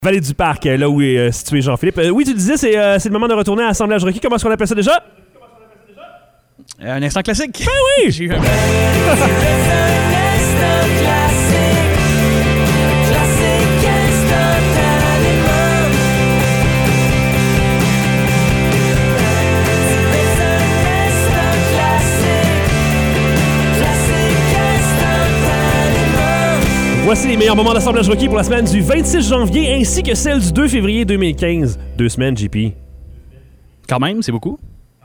Vallée du Parc, là où est situé Jean-Philippe. Oui, tu disais, c'est le moment de retourner à Assemblage requis. Comment est-ce qu'on appelle ça déjà? Un instant classique. Ben oui! J'ai eu un... Voici les meilleurs moments d'Assemblage requis pour la semaine du 26 janvier ainsi que celle du 2 février 2015. 2 semaines, JP. Quand même, c'est beaucoup.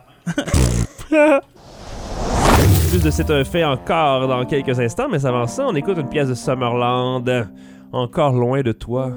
Plus de C'est un fait encore dans quelques instants, mais avant ça, on écoute une pièce de Summerland. Encore loin de toi.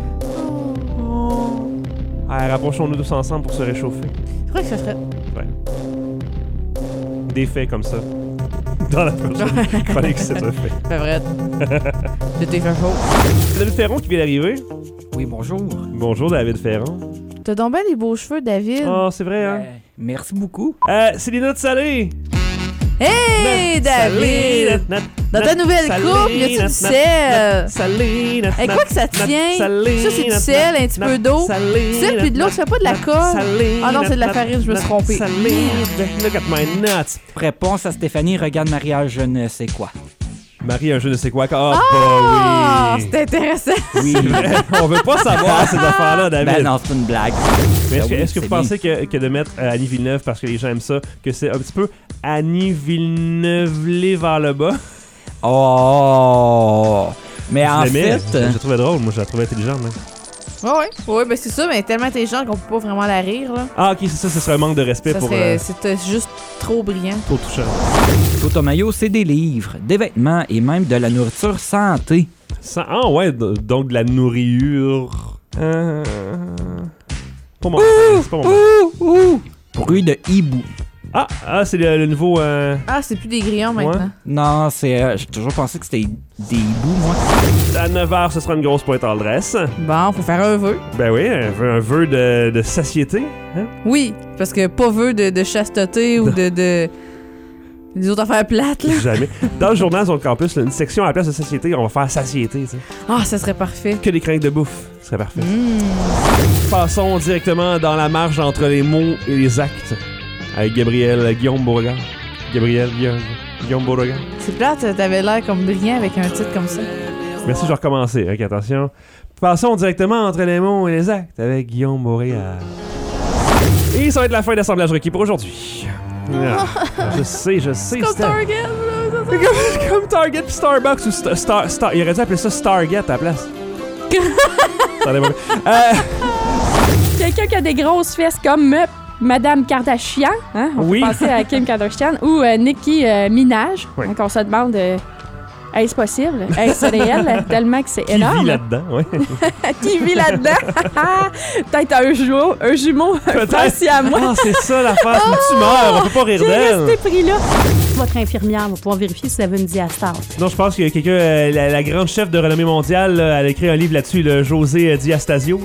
Allez, rapprochons-nous tous ensemble pour se réchauffer. Je crois que ça serait... Ouais. Des faits comme ça. Dans la prochaine chronique, c'est un fait. C'est vrai. C'était fait chaud. C'est David Ferron qui vient d'arriver. Oui, bonjour. Bonjour, David Ferron. T'as donc bien des beaux cheveux, David. Oh, c'est vrai, hein? Merci beaucoup. C'est les notes salées. Hey, David! Dans ta nouvelle coupe, y a-tu du sel? Salé. Hey, quoi que ça tient? Ça, c'est du sel, un petit peu d'eau. Du sel puis de l'eau, ça fait pas de la colle. Ah non, c'est de la farine, je me suis trompé. Look at my nuts. Réponse à Stéphanie, regarde Maria, je ne sais quoi. Marie, un jeu de c'est quoi? Oh, Ah, oui. c'est intéressant. Oui, on veut pas savoir ces affaires-là, David. Ben non, c'est une blague. Mais est-ce que, oui, est-ce que vous c'est pensez que de mettre Annie Villeneuve, parce que les gens aiment ça, que c'est un petit peu Annie Villeneuve-lée vers le bas? Oh! Mais en fait... Je la trouvais drôle, moi je la trouvais intelligente. Même. Ouais, ben c'est ça, mais tellement intelligente qu'on peut pas vraiment la rire, là. Ah, ok, c'est ça, ce serait un manque de respect Ça pour. c'était juste trop brillant. Trop touchant. Totomayo, c'est des livres, des vêtements et même de la nourriture santé. Ah, ouais, donc de la nourriture. Pas mon. C'est pas mon. Bruit de hibou. Ah, c'est le nouveau. Ah, c'est plus des grillons maintenant. Non, c'est... j'ai toujours pensé que c'était des hiboux, moi. À 9h, ce sera une grosse pointe en dresse. Bon, faut faire un vœu. Ben oui, un vœu de satiété. Hein? Oui, parce que pas vœu de chasteté ou de des autres affaires plates, là. Jamais. Dans le journal sur le campus, là, une section à la place de satiété, on va faire satiété, tu sais. Ah, ça serait parfait. Que des craintes de bouffe. Ce serait parfait. Passons directement dans la marge entre les mots et les actes. Avec Guillaume Beauregard. Guillaume Beauregard. C'est plate, t'avais l'air comme brillant avec un titre comme ça. Merci, je vais recommencer. Ok, attention. Passons directement entre les mots et les actes avec Guillaume Beauregard. Et ça va être la fin d'Assemblage requis pour aujourd'hui. Ah, je sais. C'est comme Target, là. Comme Target pis Starbucks ou Star. Il aurait dû appeler ça Stargate à la place. Ça allait pas bien. Quelqu'un qui a des grosses fesses comme Madame Kardashian, hein? On peut penser à Kim Kardashian, ou Nicki Minaj. Oui. Donc on se demande, est-ce possible? Est-ce réel? Tellement que c'est énorme. Qui vit là-dedans, oui. Qui vit là-dedans? Peut-être un jumeau fancy à moi. Ah, c'est ça l'affaire, c'est une tumeur, on peut pas rire J'ai d'elle. resté pris là. Votre infirmière va pouvoir vérifier si vous avez une diastase. Non, je pense que quelqu'un, la grande chef de renommée mondiale, là, elle a écrit un livre là-dessus, le José Diastasio.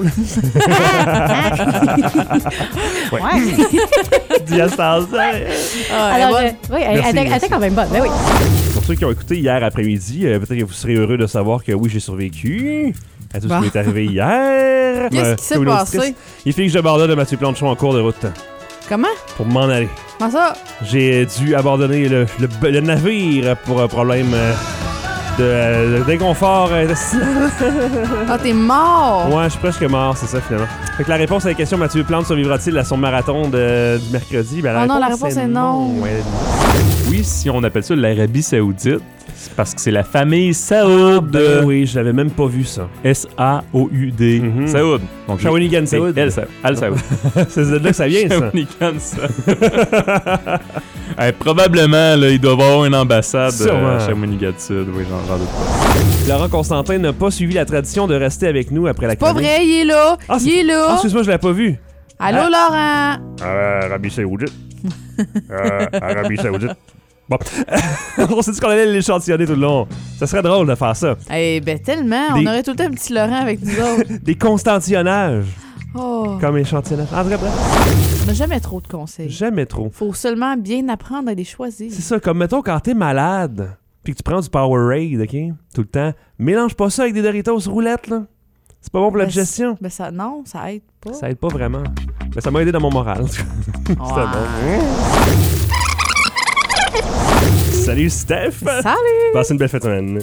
Ouais. Diastase. Alors, oui, elle était quand même bonne. Ben oui. Pour ceux qui ont écouté hier après-midi, peut-être que vous serez heureux de savoir que oui, j'ai survécu à tout ce qui m'est arrivé hier. Qu'est-ce qui s'est comme passé? l'auditrice. Il fait que je abandonne de Mathieu Planchon en cours de route Comment? pour m'en aller. Comment ça? J'ai dû abandonner le navire pour un problème d'inconfort intestinal. Ah, t'es mort! Ouais, je suis presque mort, c'est ça finalement. Fait que la réponse à la question Mathieu Plante survivra-t-il à son marathon du mercredi? Ben, Oh non, la réponse est non. Ouais. Oui, si on appelle ça l'Arabie Saoudite, c'est parce que c'est la famille Saoud. Ben oui, je l'avais même pas vu ça. S-A-O-U-D. Mhm. Saoud. Donc, Shawinigan Saoud. Al-Saoud. C'est de là que ça vient, ça. Shawinigan Saoud. Probablement, là, il doit y avoir une ambassade Sûrement. à Shawinigan Sud. Oui, j'en doute pas. Laurent Constantin n'a pas suivi la tradition de rester avec nous après la Pas chronique. vrai, il est là! Ah, Il est là! Ah, excuse-moi, je l'ai pas vu. Allô, Laurent? Arabie Saoudite. Arabie Saoudite. Bon. On s'est dit qu'on allait l'échantillonner tout le long. Ça serait drôle de faire ça. Eh ben tellement, on aurait tout le temps un petit Laurent avec nous autres. Des constantionnages. Oh, Comme échantillonnage. En tout cas, bref. on n'a jamais trop de conseils. Jamais trop. Faut seulement bien apprendre à les choisir. C'est ça, comme mettons quand t'es malade, puis que tu prends du Powerade, OK? Tout le temps. Mélange pas ça avec des Doritos roulettes, là. C'est pas bon pour la digestion. Ben ça, non, ça aide pas. Ça aide pas vraiment. Mais ça m'a aidé dans mon moral. C'était bon. Salut Steph! Salut! Passez une belle fête de semaine.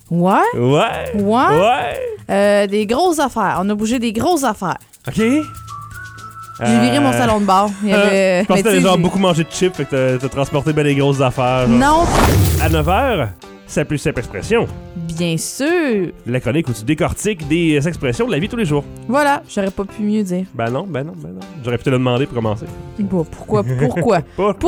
Ouais. Des grosses affaires. On a bougé des grosses affaires. OK. J'ai viré mon salon de bar. Il y avait... Je pense que t'avais genre beaucoup mangé de chips, fait que t'as transporté bien des grosses affaires. Genre. Non. À 9h, sa plus simple expression. Bien sûr. La chronique où tu décortiques des expressions de la vie tous les jours. Voilà, j'aurais pas pu mieux dire. Ben non. J'aurais pu te le demander pour commencer. Bon, pourquoi? Pourquoi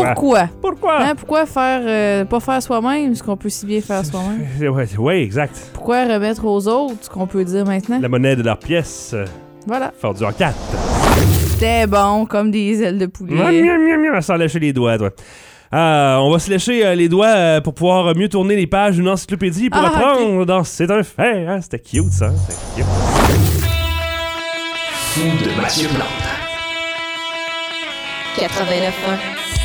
faire pas faire soi-même ce qu'on peut si bien faire soi-même? Ouais, exact. Pourquoi remettre aux autres ce qu'on peut dire maintenant? La monnaie de leur pièce. Voilà. Fordue en 4. C'était bon, comme des ailes de poulet. Sans lâcher les doigts, toi. On va se lécher les doigts pour pouvoir mieux tourner les pages d'une encyclopédie pour apprendre dans C'est un fait. Hein? C'était cute, ça. C'était cute. Fou de Mathieu Plante. 89.1.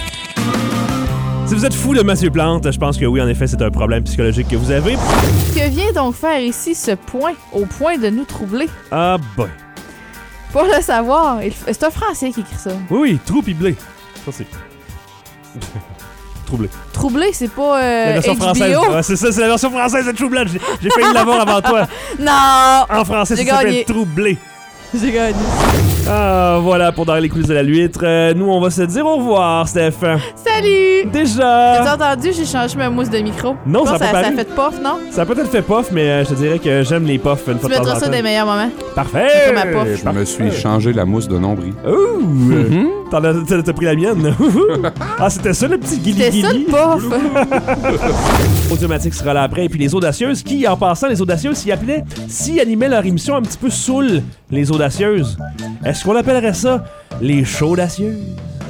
Si vous êtes fou de Mathieu Plante, je pense que oui, en effet, c'est un problème psychologique que vous avez. Que vient donc faire ici ce point, au point de nous troubler? Ah boy. Pour le savoir, c'est un Français qui écrit ça. Oui, troublé. Ça, c'est... Troublé. Troublé, c'est pas la version HBO. française. Ouais, c'est ça, c'est la version française de True Blood. J'ai failli l'avoir avant toi. Non! En français, ça s'appelle Troublé. J'ai gagné. Ah, voilà pour dans les coulisses de la l'huître. Nous, on va se dire au revoir, Steph. Salut! Déjà! T'as entendu, j'ai changé ma mousse de micro. Non, ça a pas fait de puff, non? Ça a peut-être fait puff, mais je te dirais que j'aime les puffs une fois de temps en temps. Tu mettras ça des meilleurs moments. Parfait! C'est comme ma puff. Je me suis changé la mousse de nombril. Ouh! T'as pris la mienne? Ah, c'était ça le petit guili-guili? C'était ça le puff! Audiomatique sera là après. Et puis les audacieuses qui, en passant, les audacieuses s'y animaient leur émission un petit peu saoul, les audacieuses. Est-ce qu'on appellerait ça les chaudacieuses?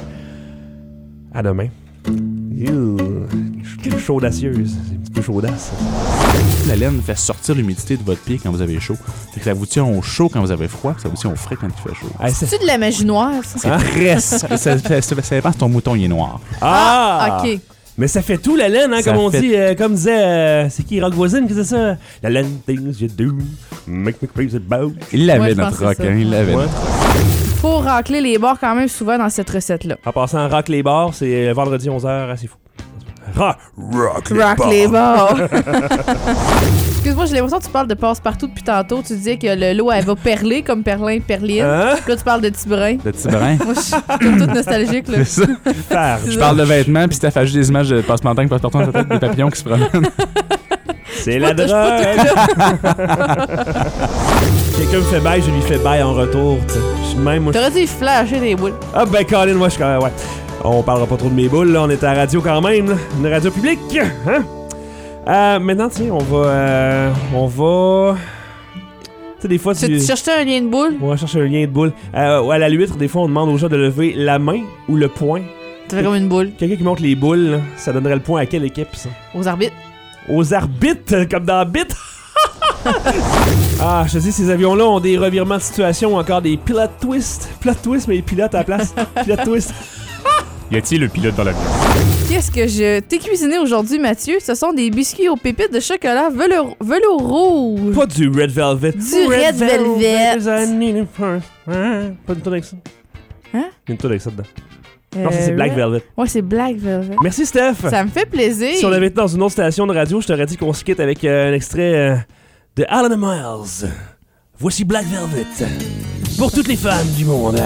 À demain. Les chaudacieuses. C'est un petit peu chaudasse. La laine fait sortir l'humidité de votre pied quand vous avez chaud. Fait que ça vous tient au chaud quand vous avez froid, ça vous tient au frais quand il fait chaud. C'est de la magie noire, ça? C'est presque. ça dépend si ton mouton il est noir. Ah, OK. Mais ça fait tout la laine, hein, comme on dit, comme disait, c'est qui, Rock Voisine qui disait ça? La laine, things you do, make me crazy about. Il l'avait, notre rock, hein, il l'avait. Faut racler les bars quand même souvent dans cette recette-là. En passant, rock les bars, c'est vendredi 11h, assez fou. Rock les bars. Excuse-moi, j'ai l'impression que tu parles de passe-partout depuis tantôt. Tu disais que l'eau, elle va perler comme perlin, perline. Hein? Puis là, tu parles de Tibrin. De Tibrin? Moi, je suis toute nostalgique, là. C'est ça. Je parle de vêtements, puis Steph a juste des images de passe-pantin qui passe-partout dans sa tête, des papillons qui se promènent. C'est la drogue! Quelqu'un me fait bail, je lui fais bail en retour. T'aurais dû flasher des boules. Ah ben Colin, moi je suis quand même... Ouais. On parlera pas trop de mes boules, là. On est à la radio quand même, là. Une radio publique, hein? Maintenant, tiens, on va... Tu sais, des fois, tu cherchais un lien de boule? On va chercher un lien de boule. À la l'huître, des fois, on demande aux gens de lever la main ou le poing. Ça fait comme une boule. Quelqu'un qui montre les boules, là, ça donnerait le point à quelle équipe, ça? Aux arbitres. Aux arbitres, comme dans Bit? Ah, je te dis, ces avions-là ont des revirements de situation, encore des pilot twists. Plot twist, mais les pilotes à la place. Pilot twist. Y a-t-il le pilote dans l'avion? Qu'est-ce que je t'ai cuisiné aujourd'hui, Mathieu? Ce sont des biscuits aux pépites de chocolat velours rouge. Pas du Red Velvet. Du Red Velvet. Pas une tour avec ça. Hein? Une tour avec ça dedans. Non, ça c'est Black Velvet. Ouais, c'est Black Velvet. Merci, Steph. Ça me fait plaisir. Si on avait été dans une autre station de radio, je t'aurais dit qu'on se quitte avec un extrait de Alan Miles. Voici Black Velvet. Pour toutes les femmes du monde.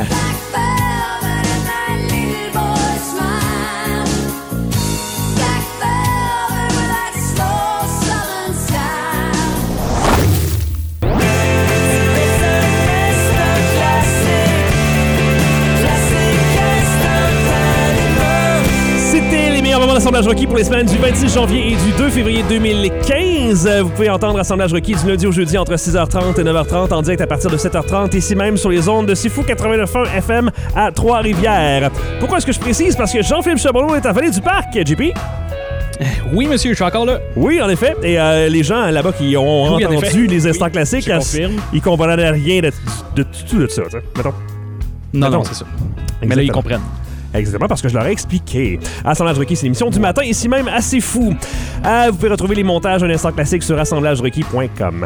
Assemblage requis pour les semaines du 26 janvier et du 2 février 2015. Vous pouvez entendre Assemblage requis du lundi au jeudi entre 6h30 et 9h30 en direct à partir de 7h30 ici même sur les ondes de C'est Fou 89.1 FM à Trois-Rivières. Pourquoi est-ce que je précise? Parce que Jean-Philippe Charbonneau est à Vallée du Parc, JP. Oui, monsieur, je suis encore là. Oui, en effet. Et les gens là-bas qui ont entendu les instants classiques, ils comprenaient rien de tout de ça. Mettons. Non, c'est ça. Mais là, ils comprennent. Exactement, parce que je leur ai expliqué. Assemblage requis, c'est l'émission du matin, ici même assez fou. Vous pouvez retrouver les montages d'un instant classique sur assemblagerequis.com.